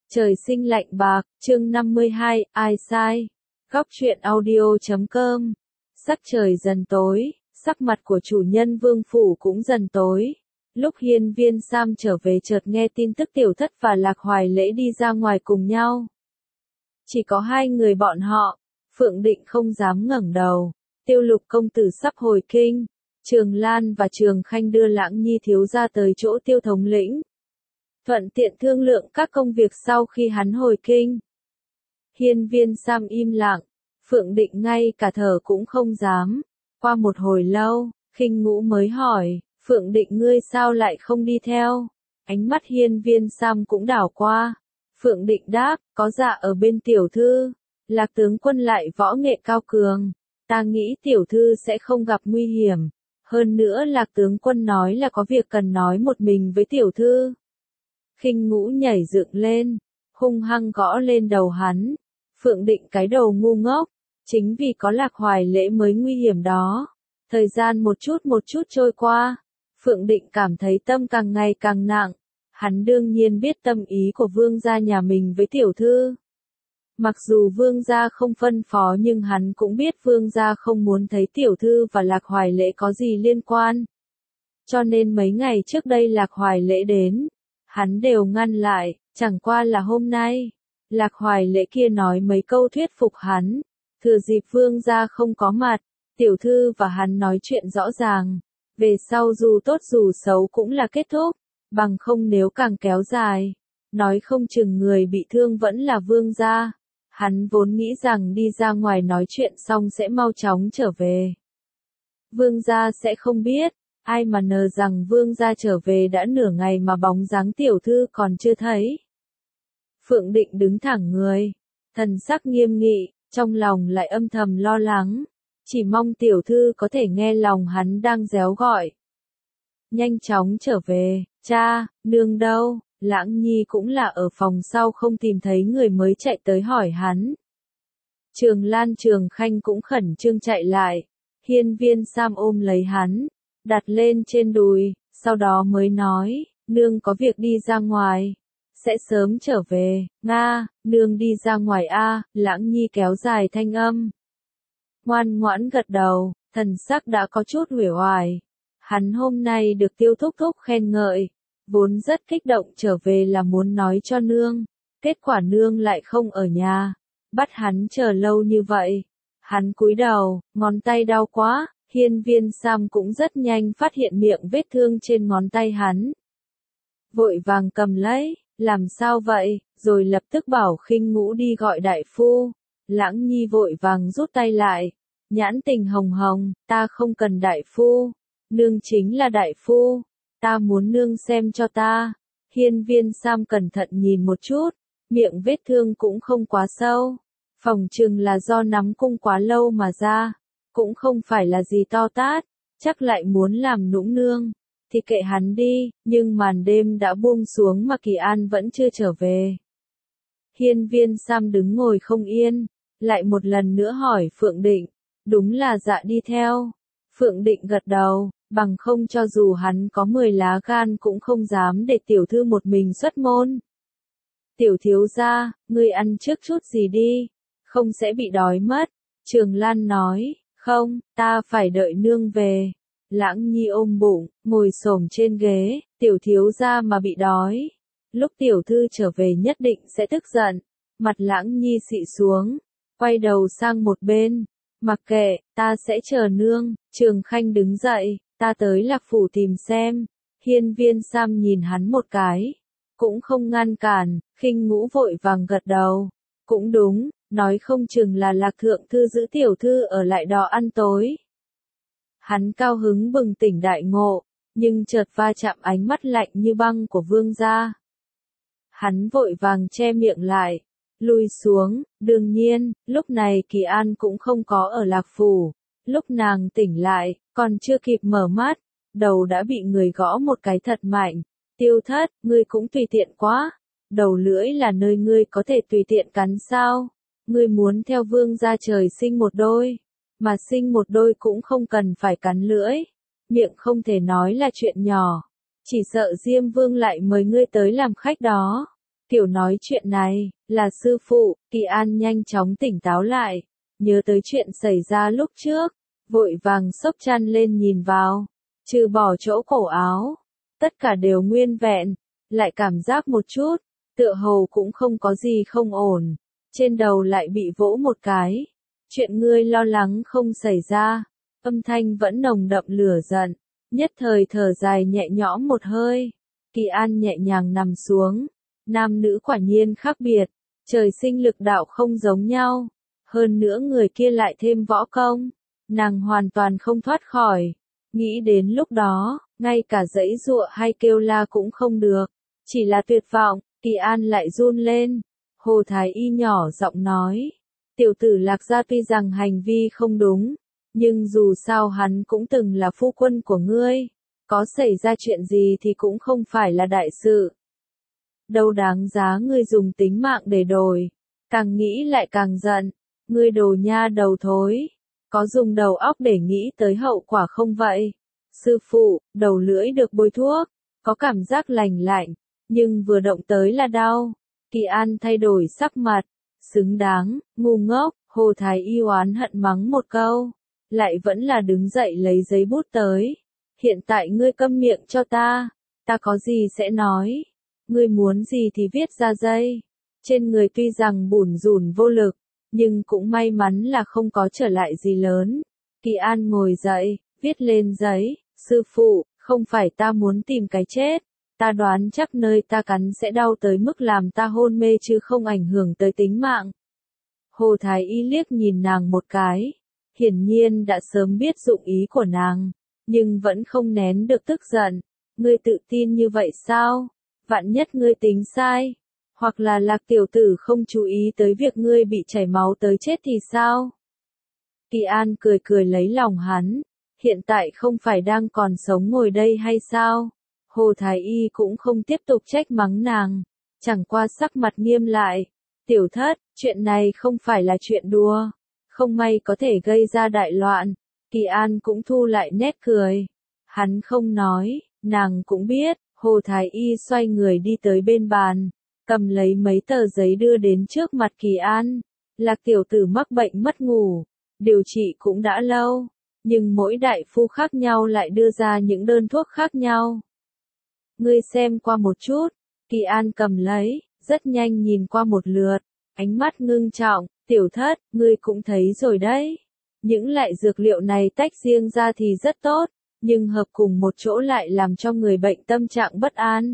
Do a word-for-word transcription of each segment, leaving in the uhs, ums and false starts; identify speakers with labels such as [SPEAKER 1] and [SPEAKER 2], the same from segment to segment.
[SPEAKER 1] Trời sinh lạnh bạc, chương năm mươi hai, ai sai? Góc truyện audio chấm com. Sắc trời dần tối, sắc mặt của chủ nhân vương phủ cũng dần tối. Lúc Hiên Viên Sam trở về chợt nghe tin tức Tiểu Thất và Lạc Hoài Lễ đi ra ngoài cùng nhau. Chỉ có hai người bọn họ, Phượng Định không dám ngẩng đầu. Tiêu Lục công tử sắp hồi kinh, Trường Lan và Trường Khanh đưa Lãng Nhi thiếu gia tới chỗ Tiêu thống lĩnh. Thuận tiện thương lượng các công việc sau khi hắn hồi kinh. Hiên Viên Sam im lặng, Phượng Định ngay cả thở cũng không dám. Qua một hồi lâu, Khinh Ngũ mới hỏi, Phượng Định ngươi sao lại không đi theo? Ánh mắt Hiên Viên Sam cũng đảo qua. Phượng Định đáp, có dạ ở bên tiểu thư. Lạc tướng quân lại võ nghệ cao cường. Ta nghĩ tiểu thư sẽ không gặp nguy hiểm. Hơn nữa Lạc tướng quân nói là có việc cần nói một mình với tiểu thư. Khinh Ngũ nhảy dựng lên, hung hăng gõ lên đầu hắn. Phượng Định cái đầu ngu ngốc, chính vì có Lạc Hoài Lễ mới nguy hiểm đó. Thời gian một chút một chút trôi qua, Phượng Định cảm thấy tâm càng ngày càng nặng. Hắn đương nhiên biết tâm ý của vương gia nhà mình với tiểu thư. Mặc dù vương gia không phân phó nhưng hắn cũng biết vương gia không muốn thấy tiểu thư và Lạc Hoài Lễ có gì liên quan. Cho nên mấy ngày trước đây Lạc Hoài Lễ đến, hắn đều ngăn lại, chẳng qua là hôm nay. Lạc Hoài Lễ kia nói mấy câu thuyết phục hắn, thừa dịp vương gia không có mặt, tiểu thư và hắn nói chuyện rõ ràng. Về sau dù tốt dù xấu cũng là kết thúc, bằng không nếu càng kéo dài, nói không chừng người bị thương vẫn là vương gia. Hắn vốn nghĩ rằng đi ra ngoài nói chuyện xong sẽ mau chóng trở về. Vương gia sẽ không biết, ai mà ngờ rằng vương gia trở về đã nửa ngày mà bóng dáng tiểu thư còn chưa thấy. Phượng Định đứng thẳng người, thần sắc nghiêm nghị, trong lòng lại âm thầm lo lắng, chỉ mong tiểu thư có thể nghe lòng hắn đang réo gọi. Nhanh chóng trở về, cha, nương đâu? Lãng Nhi cũng là ở phòng sau không tìm thấy người mới chạy tới hỏi hắn. Trường Lan Trường Khanh cũng khẩn trương chạy lại, Hiên Viên Sam ôm lấy hắn, đặt lên trên đùi, sau đó mới nói, nương có việc đi ra ngoài, sẽ sớm trở về. Nga, nương đi ra ngoài a, Lãng Nhi kéo dài thanh âm. Ngoan ngoãn gật đầu, thần sắc đã có chút uể oải. Hắn hôm nay được Tiêu thúc thúc khen ngợi, vốn rất kích động trở về là muốn nói cho nương, kết quả nương lại không ở nhà, bắt hắn chờ lâu như vậy. Hắn cúi đầu, ngón tay đau quá. Hiên Viên Sam cũng rất nhanh phát hiện miệng vết thương trên ngón tay hắn. Vội vàng cầm lấy, làm sao vậy, rồi lập tức bảo Khinh Ngũ đi gọi đại phu. Lãng Nhi vội vàng rút tay lại, nhãn tình hồng hồng, ta không cần đại phu, nương chính là đại phu, ta muốn nương xem cho ta. Hiên Viên Sam cẩn thận nhìn một chút, miệng vết thương cũng không quá sâu, phỏng chừng là do nắm cung quá lâu mà ra. Cũng không phải là gì to tát, chắc lại muốn làm nũng nương, thì kệ hắn đi, nhưng màn đêm đã buông xuống mà Kỳ An vẫn chưa trở về. Hiên Viên Sam đứng ngồi không yên, lại một lần nữa hỏi Phượng Định, đúng là dạ đi theo. Phượng Định gật đầu, bằng không cho dù hắn có mười lá gan cũng không dám để tiểu thư một mình xuất môn. Tiểu thiếu gia, ngươi ăn trước chút gì đi, không sẽ bị đói mất. Trường Lan nói. Không, ta phải đợi nương về. Lãng Nhi ôm bụng, ngồi xổm trên ghế, tiểu thiếu gia mà bị đói. Lúc tiểu thư trở về nhất định sẽ tức giận. Mặt Lãng Nhi xị xuống, quay đầu sang một bên. Mặc kệ, ta sẽ chờ nương. Trường Khanh đứng dậy, ta tới Lạc phủ tìm xem. Hiên Viên Sam nhìn hắn một cái, cũng không ngăn cản. Khinh Ngũ vội vàng gật đầu. Cũng đúng. Nói không chừng là Lạc thượng thư giữ tiểu thư ở lại đó ăn tối. Hắn cao hứng bừng tỉnh đại ngộ, nhưng chợt va chạm ánh mắt lạnh như băng của vương gia. Hắn vội vàng che miệng lại, lùi xuống. Đương nhiên, lúc này Kỳ An cũng không có ở Lạc phủ. Lúc nàng tỉnh lại, còn chưa kịp mở mắt, đầu đã bị người gõ một cái thật mạnh. Tiêu Thất, ngươi cũng tùy tiện quá. Đầu lưỡi là nơi ngươi có thể tùy tiện cắn sao? Ngươi muốn theo vương gia trời sinh một đôi, mà sinh một đôi cũng không cần phải cắn lưỡi. Miệng không thể nói là chuyện nhỏ, chỉ sợ Diêm Vương lại mời ngươi tới làm khách đó. Kiểu nói chuyện này, là sư phụ. Kỳ An nhanh chóng tỉnh táo lại, nhớ tới chuyện xảy ra lúc trước, vội vàng xốc chăn lên nhìn vào, trừ bỏ chỗ cổ áo, tất cả đều nguyên vẹn, lại cảm giác một chút, tựa hồ cũng không có gì không ổn, trên đầu lại bị vỗ một cái. Chuyện ngươi lo lắng không xảy ra, âm thanh vẫn nồng đậm lửa giận, nhất thời thở dài nhẹ nhõm một hơi. Kỳ An nhẹ nhàng nằm xuống, nam nữ quả nhiên khác biệt, trời sinh lực đạo không giống nhau, hơn nữa người kia lại thêm võ công, nàng hoàn toàn không thoát khỏi. Nghĩ đến lúc đó, ngay cả giãy giụa hay kêu la cũng không được, chỉ là tuyệt vọng. Kỳ An lại run lên. Hồ Thái Y nhỏ giọng nói, tiểu tử Lạc gia tuy rằng hành vi không đúng, nhưng dù sao hắn cũng từng là phu quân của ngươi, có xảy ra chuyện gì thì cũng không phải là đại sự. Đâu đáng giá ngươi dùng tính mạng để đổi. Càng nghĩ lại càng giận, ngươi đồ nha đầu thối, có dùng đầu óc để nghĩ tới hậu quả không vậy? Sư phụ, đầu lưỡi được bôi thuốc, có cảm giác lành lạnh, nhưng vừa động tới là đau. Kỳ An thay đổi sắc mặt, xứng đáng, ngu ngốc. Hồ Thái Y oán hận mắng một câu, lại vẫn là đứng dậy lấy giấy bút tới. Hiện tại ngươi câm miệng cho ta, ta có gì sẽ nói, ngươi muốn gì thì viết ra giấy. Trên người tuy rằng bủn rủn vô lực, nhưng cũng may mắn là không có trở lại gì lớn. Kỳ An ngồi dậy, viết lên giấy, sư phụ, không phải ta muốn tìm cái chết, ta đoán chắc nơi ta cắn sẽ đau tới mức làm ta hôn mê chứ không ảnh hưởng tới tính mạng. Hồ Thái Y liếc nhìn nàng một cái, hiển nhiên đã sớm biết dụng ý của nàng, nhưng vẫn không nén được tức giận. Ngươi tự tin như vậy sao? Vạn nhất ngươi tính sai, hoặc là Lạc tiểu tử không chú ý tới việc ngươi bị chảy máu tới chết thì sao? Kỳ An cười cười lấy lòng hắn, hiện tại không phải đang còn sống ngồi đây hay sao? Hồ Thái Y cũng không tiếp tục trách mắng nàng, chẳng qua sắc mặt nghiêm lại. Tiểu thất, chuyện này không phải là chuyện đùa, không may có thể gây ra đại loạn. Kỳ An cũng thu lại nét cười. Hắn không nói, nàng cũng biết. Hồ Thái Y xoay người đi tới bên bàn, cầm lấy mấy tờ giấy đưa đến trước mặt Kỳ An. Lạc tiểu tử mắc bệnh mất ngủ, điều trị cũng đã lâu, nhưng mỗi đại phu khác nhau lại đưa ra những đơn thuốc khác nhau. Ngươi xem qua một chút. Kỳ An cầm lấy, rất nhanh nhìn qua một lượt, ánh mắt ngưng trọng. Tiểu thất, ngươi cũng thấy rồi đấy, những loại dược liệu này tách riêng ra thì rất tốt, nhưng hợp cùng một chỗ lại làm cho người bệnh tâm trạng bất an,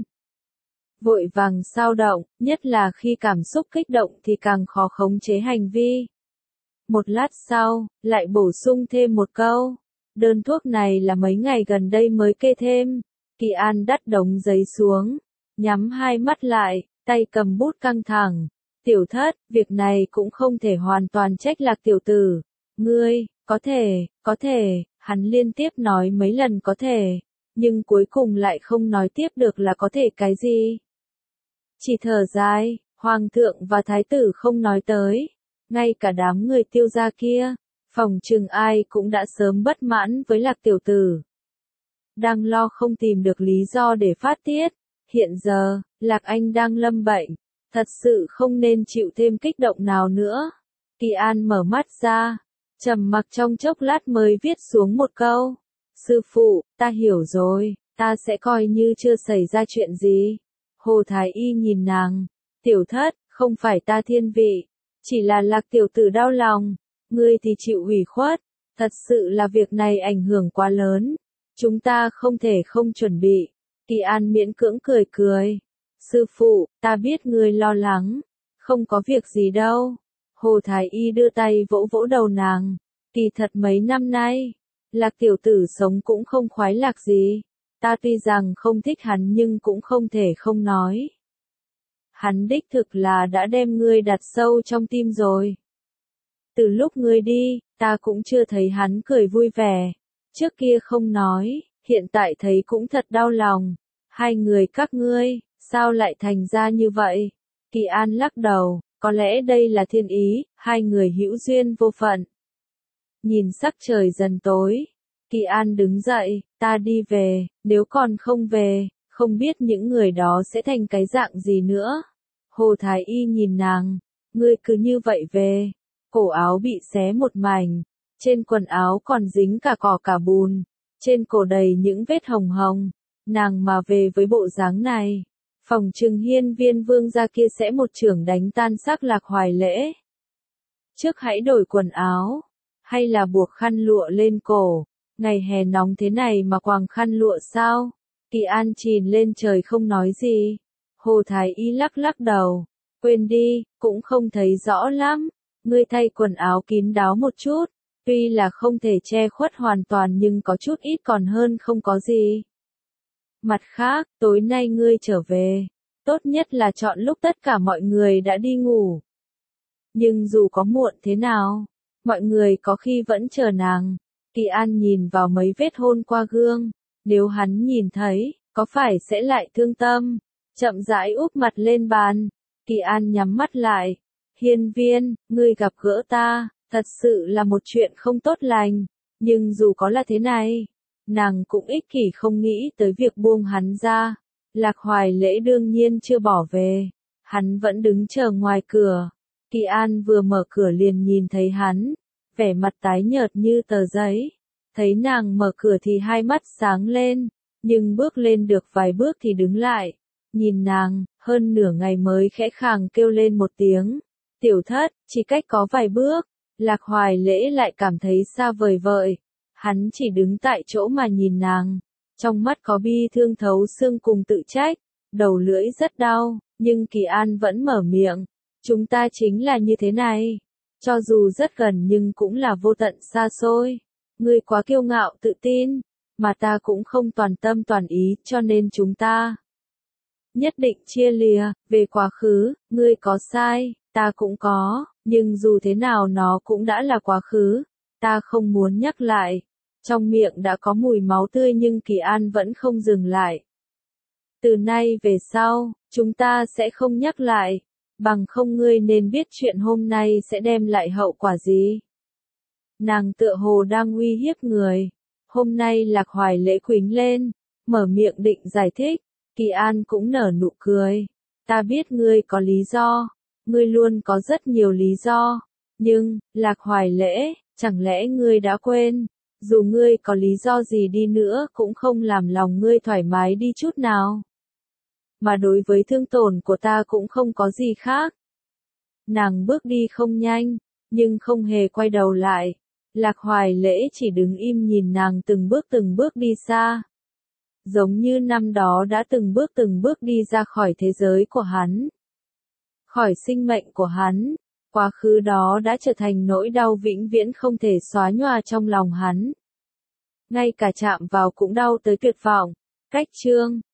[SPEAKER 1] vội vàng xao động, nhất là khi cảm xúc kích động thì càng khó khống chế hành vi. Một lát sau, lại bổ sung thêm một câu, đơn thuốc này là mấy ngày gần đây mới kê thêm. Kỳ An đắt đống giấy xuống, nhắm hai mắt lại, tay cầm bút căng thẳng. Tiểu thất, việc này cũng không thể hoàn toàn trách Lạc tiểu tử. Ngươi, có thể, có thể, hắn liên tiếp nói mấy lần có thể, nhưng cuối cùng lại không nói tiếp được là có thể cái gì. Chỉ thở dài, hoàng thượng và thái tử không nói tới, ngay cả đám người Tiêu gia kia, phòng chừng ai cũng đã sớm bất mãn với Lạc tiểu tử. Đang lo không tìm được lý do để phát tiết, hiện giờ, Lạc Anh đang lâm bệnh, thật sự không nên chịu thêm kích động nào nữa. Kỳ An mở mắt ra, trầm mặc trong chốc lát mới viết xuống một câu. Sư phụ, ta hiểu rồi, ta sẽ coi như chưa xảy ra chuyện gì. Hồ Thái Y nhìn nàng, tiểu thất, không phải ta thiên vị, chỉ là Lạc tiểu tử đau lòng, ngươi thì chịu ủy khuất, thật sự là việc này ảnh hưởng quá lớn, chúng ta không thể không chuẩn bị. Kỳ An miễn cưỡng cười cười. Sư phụ, ta biết ngươi lo lắng, không có việc gì đâu. Hồ Thái Y đưa tay vỗ vỗ đầu nàng, kỳ thật mấy năm nay, Lạc tiểu tử sống cũng không khoái lạc gì, ta tuy rằng không thích hắn nhưng cũng không thể không nói. Hắn đích thực là đã đem ngươi đặt sâu trong tim rồi. Từ lúc ngươi đi, ta cũng chưa thấy hắn cười vui vẻ, trước kia không nói, hiện tại thấy cũng thật đau lòng. Hai người các ngươi, sao lại thành ra như vậy? Kỳ An lắc đầu, có lẽ đây là thiên ý, hai người hữu duyên vô phận. Nhìn sắc trời dần tối, Kỳ An đứng dậy, ta đi về, nếu còn không về, không biết những người đó sẽ thành cái dạng gì nữa. Hồ Thái Y nhìn nàng, ngươi cứ như vậy về, cổ áo bị xé một mảnh, trên quần áo còn dính cả cỏ cả bùn, trên cổ đầy những vết hồng hồng, nàng mà về với bộ dáng này, phòng trừng hiên viên vương gia kia sẽ một chưởng đánh tan xác Lạc Hoài Lễ. Trước hãy đổi quần áo, hay là buộc khăn lụa lên cổ, ngày hè nóng thế này mà quàng khăn lụa sao? Kỳ An chìm lên trời không nói gì. Hồ Thái Y lắc lắc đầu, quên đi, cũng không thấy rõ lắm, ngươi thay quần áo kín đáo một chút, tuy là không thể che khuất hoàn toàn nhưng có chút ít còn hơn không có gì. Mặt khác, tối nay ngươi trở về, tốt nhất là chọn lúc tất cả mọi người đã đi ngủ. Nhưng dù có muộn thế nào, mọi người có khi vẫn chờ nàng. Kỳ An nhìn vào mấy vết hôn qua gương, nếu hắn nhìn thấy, có phải sẽ lại thương tâm, chậm rãi úp mặt lên bàn. Kỳ An nhắm mắt lại, hiên viên, ngươi gặp gỡ ta, thật sự là một chuyện không tốt lành, nhưng dù có là thế này, nàng cũng ích kỷ không nghĩ tới việc buông hắn ra. Lạc Hoài Lễ đương nhiên chưa bỏ về, hắn vẫn đứng chờ ngoài cửa. Kỳ An vừa mở cửa liền nhìn thấy hắn, vẻ mặt tái nhợt như tờ giấy. Thấy nàng mở cửa thì hai mắt sáng lên, nhưng bước lên được vài bước thì đứng lại. Nhìn nàng, hơn nửa ngày mới khẽ khàng kêu lên một tiếng. Tiểu thất, chỉ cách có vài bước, Lạc Hoài Lễ lại cảm thấy xa vời vợi. Hắn chỉ đứng tại chỗ mà nhìn nàng, trong mắt có bi thương thấu xương cùng tự trách, đầu lưỡi rất đau, nhưng Kỳ An vẫn mở miệng. Chúng ta chính là như thế này, cho dù rất gần nhưng cũng là vô tận xa xôi. Ngươi quá kiêu ngạo tự tin, mà ta cũng không toàn tâm toàn ý, cho nên chúng ta nhất định chia lìa. Về quá khứ, ngươi có sai, ta cũng có, nhưng dù thế nào nó cũng đã là quá khứ, ta không muốn nhắc lại. Trong miệng đã có mùi máu tươi nhưng Kỳ An vẫn không dừng lại. Từ nay về sau, chúng ta sẽ không nhắc lại, bằng không ngươi nên biết chuyện hôm nay sẽ đem lại hậu quả gì. Nàng tựa hồ đang uy hiếp người. Hôm nay Lạc Hoài Lễ quýnh lên, mở miệng định giải thích. Kỳ An cũng nở nụ cười. Ta biết ngươi có lý do, ngươi luôn có rất nhiều lý do. Nhưng, Lạc Hoài Lễ, chẳng lẽ ngươi đã quên, dù ngươi có lý do gì đi nữa cũng không làm lòng ngươi thoải mái đi chút nào. Mà đối với thương tổn của ta cũng không có gì khác. Nàng bước đi không nhanh, nhưng không hề quay đầu lại. Lạc Hoài Lễ chỉ đứng im nhìn nàng từng bước từng bước đi xa. Giống như năm đó đã từng bước từng bước đi ra khỏi thế giới của hắn. Khỏi sinh mệnh của hắn. Quá khứ đó đã trở thành nỗi đau vĩnh viễn không thể xóa nhòa trong lòng hắn. Ngay cả chạm vào cũng đau tới tuyệt vọng. Cách chương